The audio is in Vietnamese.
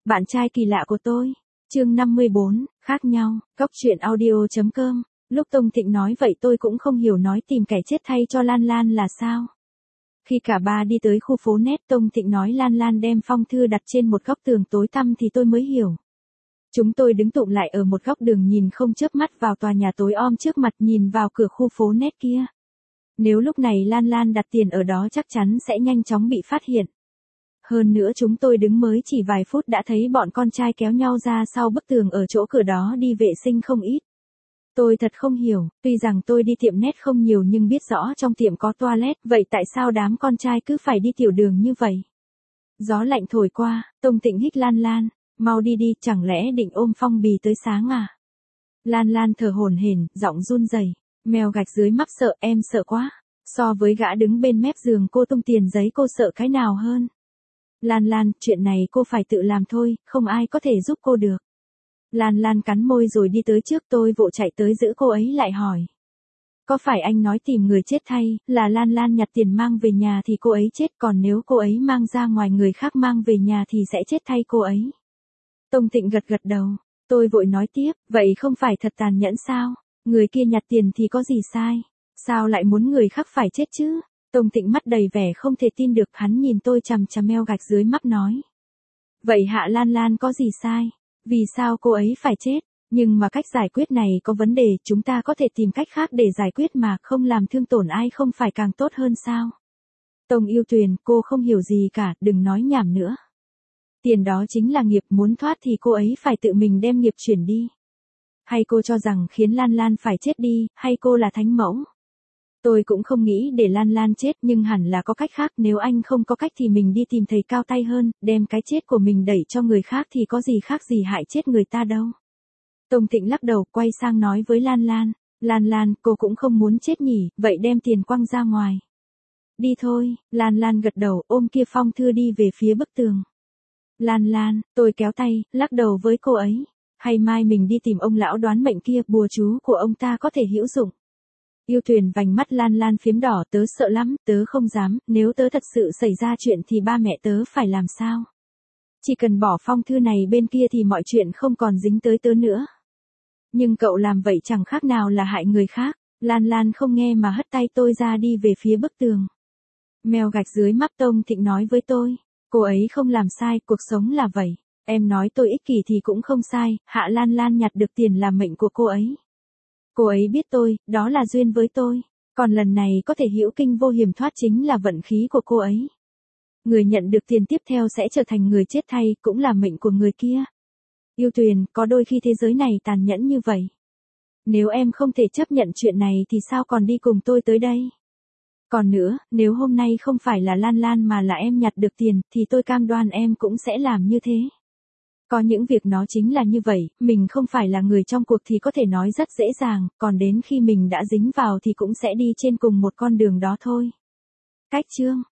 Bạn trai kỳ lạ của tôi. Chương 54, khác nhau. Góc truyện audio.com. Lúc Tông Thịnh nói vậy tôi cũng không hiểu nói tìm kẻ chết thay cho Lan Lan là sao. Khi cả ba đi tới khu phố Nét, Tông Thịnh nói Lan Lan đem phong thư đặt trên một góc tường tối tăm thì tôi mới hiểu. Chúng tôi đứng tụm lại ở một góc đường nhìn không chớp mắt vào tòa nhà tối om trước mặt, nhìn vào cửa khu phố Nét kia. Nếu lúc này Lan Lan đặt tiền ở đó chắc chắn sẽ nhanh chóng bị phát hiện. Hơn nữa chúng tôi đứng mới chỉ vài phút đã thấy bọn con trai kéo nhau ra sau bức tường ở chỗ cửa đó đi vệ sinh không ít. Tôi thật không hiểu, tuy rằng tôi đi tiệm Nét không nhiều nhưng biết rõ trong tiệm có toilet, vậy tại sao đám con trai cứ phải đi tiểu đường như vậy? Gió lạnh thổi qua, Tông Thịnh hít Lan Lan, mau đi đi, chẳng lẽ định ôm Phong Bì tới sáng à? Lan Lan thở hổn hển, giọng run rẩy, mèo gạch dưới mắt sợ, em sợ quá. So với gã đứng bên mép giường cô tung tiền giấy cô sợ cái nào hơn? Lan Lan, chuyện này cô phải tự làm thôi, không ai có thể giúp cô được. Lan Lan cắn môi rồi đi tới trước, tôi vội chạy tới giữ cô ấy lại hỏi. Có phải anh nói tìm người chết thay, là Lan Lan nhặt tiền mang về nhà thì cô ấy chết, còn nếu cô ấy mang ra ngoài người khác mang về nhà thì sẽ chết thay cô ấy? Tông Thịnh gật gật đầu, tôi vội nói tiếp, vậy không phải thật tàn nhẫn sao? Người kia nhặt tiền thì có gì sai? Sao lại muốn người khác phải chết chứ? Tông Thịnh mắt đầy vẻ không thể tin được, hắn nhìn tôi chằm chằm meo gạch dưới mắt nói. Vậy Hạ Lan Lan có gì sai? Vì sao cô ấy phải chết? Nhưng mà cách giải quyết này có vấn đề, chúng ta có thể tìm cách khác để giải quyết mà, không làm thương tổn ai không phải càng tốt hơn sao? Tông Yêu Tuyền, cô không hiểu gì cả, đừng nói nhảm nữa. Tiền đó chính là nghiệp, muốn thoát thì cô ấy phải tự mình đem nghiệp chuyển đi. Hay cô cho rằng khiến Lan Lan phải chết đi, hay cô là thánh mẫu? Tôi cũng không nghĩ để Lan Lan chết, nhưng hẳn là có cách khác, nếu anh không có cách thì mình đi tìm thầy cao tay hơn, đem cái chết của mình đẩy cho người khác thì có gì khác gì hại chết người ta đâu. Tông Thịnh lắc đầu, quay sang nói với Lan Lan, Lan Lan, cô cũng không muốn chết nhỉ, vậy đem tiền quăng ra ngoài. Đi thôi, Lan Lan gật đầu, ôm kia phong thư đi về phía bức tường. Lan Lan, tôi kéo tay, lắc đầu với cô ấy, hay mai mình đi tìm ông lão đoán mệnh kia, bùa chú của ông ta có thể hữu dụng. Yêu Tuyền vành mắt Lan Lan phiếm đỏ, tớ sợ lắm, tớ không dám, nếu tớ thật sự xảy ra chuyện thì ba mẹ tớ phải làm sao? Chỉ cần bỏ phong thư này bên kia thì mọi chuyện không còn dính tới tớ nữa. Nhưng cậu làm vậy chẳng khác nào là hại người khác. Lan Lan không nghe mà hất tay tôi ra đi về phía bức tường. Mèo gạch dưới mắt Tông Thịnh nói với tôi, cô ấy không làm sai, cuộc sống là vậy. Em nói tôi ích kỷ thì cũng không sai, Hạ Lan Lan nhặt được tiền là mệnh của cô ấy. Cô ấy biết tôi, đó là duyên với tôi. Còn lần này có thể hữu kinh vô hiểm thoát chính là vận khí của cô ấy. Người nhận được tiền tiếp theo sẽ trở thành người chết thay, cũng là mệnh của người kia. Yêu Tuyền, có đôi khi thế giới này tàn nhẫn như vậy. Nếu em không thể chấp nhận chuyện này thì sao còn đi cùng tôi tới đây? Còn nữa, nếu hôm nay không phải là Lan Lan mà là em nhặt được tiền, thì tôi cam đoan em cũng sẽ làm như thế. Có những việc nó chính là như vậy, mình không phải là người trong cuộc thì có thể nói rất dễ dàng, còn đến khi mình đã dính vào thì cũng sẽ đi trên cùng một con đường đó thôi. Cách chương